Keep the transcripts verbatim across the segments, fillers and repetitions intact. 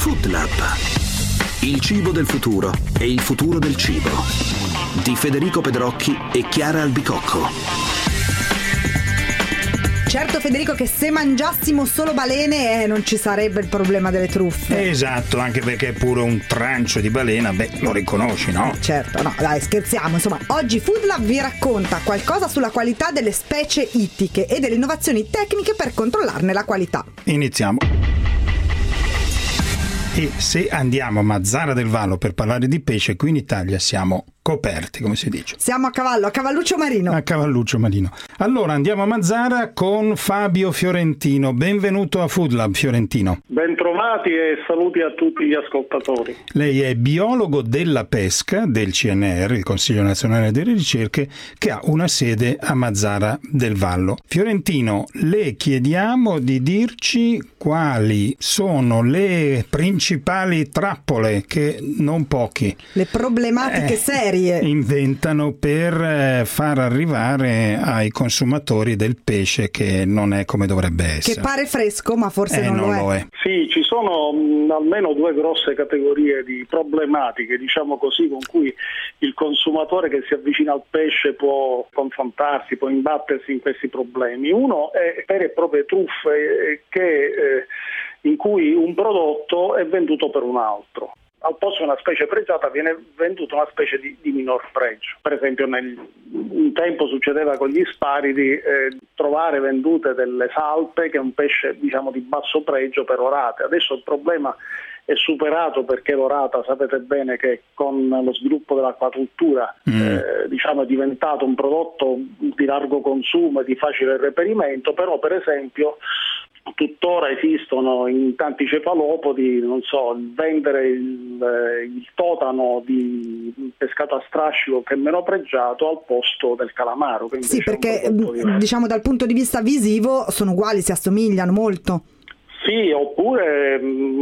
Food Lab. Il cibo del futuro e il futuro del cibo. Di Federico Pedrocchi e Chiara Albicocco. Certo Federico, che se mangiassimo solo balene eh, non ci sarebbe il problema delle truffe. Esatto, anche perché pure un trancio di balena, beh, lo riconosci, no? Eh, certo, no, dai, scherziamo. Insomma, oggi Food Lab vi racconta qualcosa sulla qualità delle specie ittiche e delle innovazioni tecniche per controllarne la qualità. Iniziamo. E se andiamo a Mazara del Vallo per parlare di pesce, qui in Italia siamo coperti, come si dice. Siamo a cavallo, a cavalluccio marino. A cavalluccio marino. Allora andiamo a Mazara con Fabio Fiorentino. Benvenuto a Food Lab, Fiorentino. Bentrovati e saluti a tutti gli ascoltatori. Lei è biologo della pesca del C N R, il Consiglio Nazionale delle Ricerche, che ha una sede a Mazara del Vallo. Fiorentino, le chiediamo di dirci quali sono le principali trappole che non pochi le problematiche eh, serie inventano per far arrivare ai consumatori del pesce che non è come dovrebbe essere. Che pare fresco, ma forse eh, non, non lo, è. lo è. Sì, ci sono mh, almeno due grosse categorie di problematiche, diciamo così, con cui il consumatore che si avvicina al pesce può confrontarsi, può imbattersi in questi problemi. Uno è vere e proprie truffe eh, che, eh, in cui un prodotto è venduto per un altro. Al posto di una specie pregiata viene venduta una specie di, di minor pregio. Per esempio nel, un tempo succedeva con gli sparidi eh, trovare vendute delle salpe, che è un pesce diciamo di basso pregio, per orate. Adesso il problema è superato, perché l'orata sapete bene che con lo sviluppo dell'acquacoltura mm. eh, diciamo è diventato un prodotto di largo consumo e di facile reperimento, però per esempio tuttora esistono in tanti cefalopodi, non so, vendere il, il totano di pescato a strascico che è meno pregiato al posto del calamaro. Che sì, perché diciamo dal punto di vista visivo sono uguali, si assomigliano molto. Sì, oppure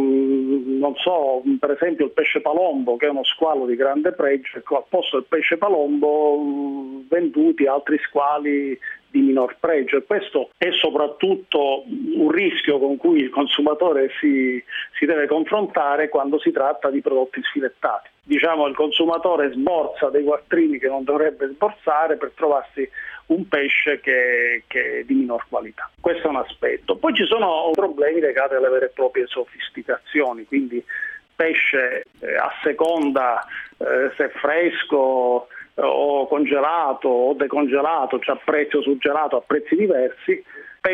non so, per esempio il pesce palombo, che è uno squalo di grande pregio, ecco, al posto del pesce palombo venduti altri squali di minor pregio, e questo è soprattutto un rischio con cui il consumatore si, si deve confrontare quando si tratta di prodotti sfilettati. Diciamo, il consumatore sborsa dei quattrini che non dovrebbe sborsare per trovarsi un pesce che, che è di minor qualità. Questo è un aspetto. Poi ci sono problemi legati alle vere e proprie sofisticazioni, quindi pesce eh, a seconda eh, se è fresco o congelato o decongelato, cioè a prezzo surgelato, a prezzi diversi,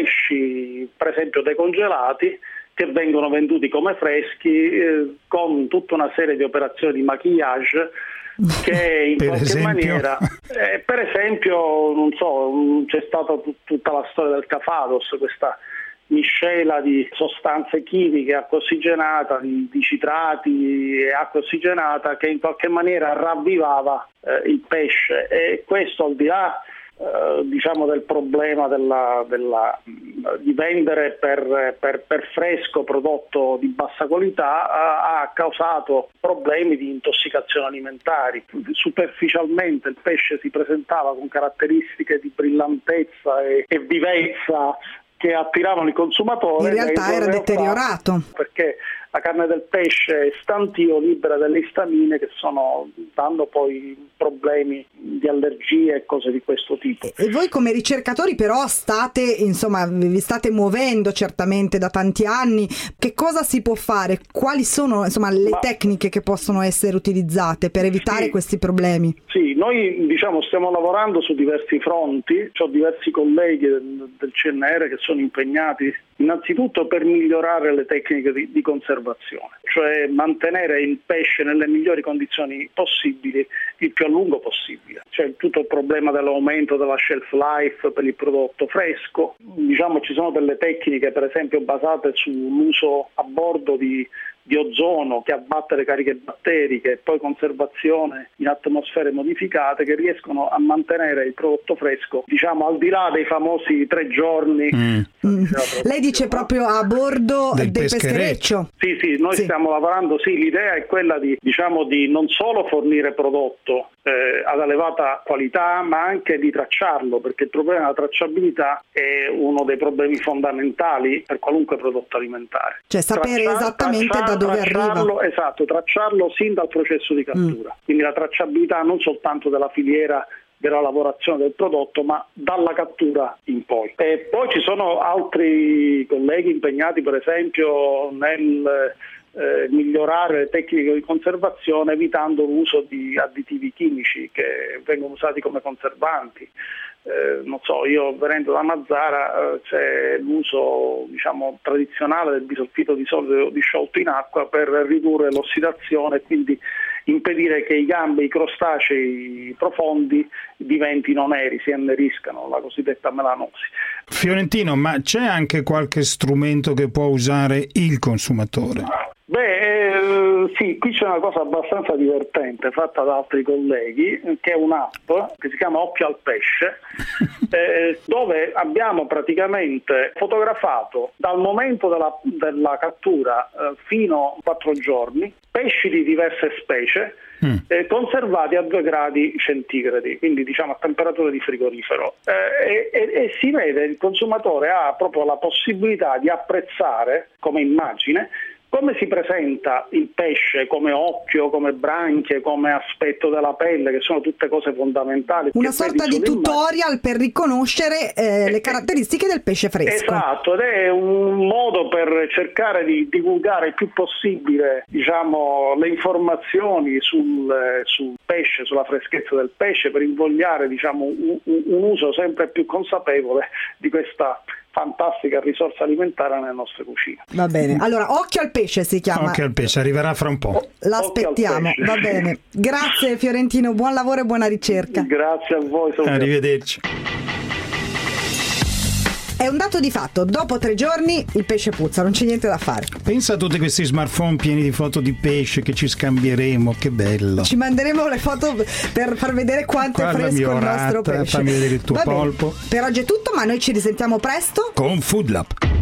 pesci per esempio decongelati che vengono venduti come freschi eh, con tutta una serie di operazioni di maquillage che in qualche esempio? maniera eh, per esempio non so, c'è stata t- tutta la storia del Cafados, questa miscela di sostanze chimiche, acqua ossigenata, di, di citrati e acqua ossigenata, che in qualche maniera ravvivava eh, il pesce, e questo al di là eh, diciamo del problema della, della, di vendere per, per, per fresco prodotto di bassa qualità ha, ha causato problemi di intossicazione alimentari. Superficialmente il pesce si presentava con caratteristiche di brillantezza e, e vivezza che attiravano il consumatore. In realtà era deteriorato, perché la carne del pesce è stantio, libera delle istamine che sono danno poi problemi di allergie e cose di questo tipo. E voi come ricercatori però state, insomma, vi state muovendo certamente da tanti anni. Che cosa si può fare? Quali sono, insomma, le Ma, tecniche che possono essere utilizzate per evitare sì, questi problemi? Sì, noi diciamo stiamo lavorando su diversi fronti. Ho diversi colleghi del, del C N R che sono impegnati innanzitutto per migliorare le tecniche di, di conservazione, cioè mantenere il pesce nelle migliori condizioni possibili il più a lungo possibile. C'è tutto il problema dell'aumento della shelf life per il prodotto fresco. Diciamo ci sono delle tecniche per esempio basate sull'uso a bordo di di ozono che abbatte le cariche batteriche, e poi conservazione in atmosfere modificate, che riescono a mantenere il prodotto fresco, diciamo al di là dei famosi tre giorni. Mm. Mm. Lei dice proprio a bordo del, del peschereccio. peschereccio. Sì, sì, noi sì. stiamo lavorando, sì, l'idea è quella di, diciamo, di non solo fornire prodotto eh, ad elevata qualità, ma anche di tracciarlo, perché il problema della tracciabilità è uno dei problemi fondamentali per qualunque prodotto alimentare. Cioè sapere Traccia- esattamente tracciar- da dove tracciarlo, arriva. Esatto, tracciarlo sin dal processo di cattura. Mm. Quindi la tracciabilità non soltanto della filiera della lavorazione del prodotto, ma dalla cattura in poi. E poi ci sono altri colleghi impegnati, per esempio, nel eh, migliorare le tecniche di conservazione, evitando l'uso di additivi chimici che vengono usati come conservanti. Eh, non so, io venendo da Mazara eh, c'è l'uso, diciamo, tradizionale del bisolfito di sodio disciolto in acqua per ridurre l'ossidazione e quindi impedire che i gambi, i crostacei profondi diventino neri, si anneriscano, la cosiddetta melanosi. Fiorentino, ma c'è anche qualche strumento che può usare il consumatore? Beh, eh, sì, qui c'è una cosa abbastanza divertente fatta da altri colleghi, che è un'app che si chiama Occhio al Pesce, eh, dove abbiamo praticamente fotografato dal momento della, della cattura eh, fino a quattro giorni pesci di diverse specie mm. eh, conservati a due gradi centigradi, quindi diciamo a temperatura di frigorifero, eh, e, e, e si vede, il consumatore ha proprio la possibilità di apprezzare come immagine come si presenta il pesce, come occhio, come branchie, come aspetto della pelle, che sono tutte cose fondamentali. Una sorta di tutorial per riconoscere eh, le caratteristiche del pesce fresco. Esatto, ed è un modo per cercare di divulgare il più possibile, diciamo, le informazioni sul, sul pesce, sulla freschezza del pesce, per invogliare, diciamo, un, un uso sempre più consapevole di questa fantastica risorsa alimentare nelle nostre cucine. Va bene, allora Occhio al Pesce si chiama. Occhio al Pesce, arriverà fra un po'. L'aspettiamo, va bene. Grazie Fiorentino, buon lavoro e buona ricerca. Grazie a voi. Arrivederci. È un dato di fatto, dopo tre giorni il pesce puzza, non c'è niente da fare. Pensa a tutti questi smartphone pieni di foto di pesce che ci scambieremo, che bello. Ci manderemo le foto per far vedere quanto Guarda è fresco il orata, nostro pesce. fammi vedere il tuo Va bene. polpo. Per oggi è tutto, ma noi ci risentiamo presto Con Food Lab.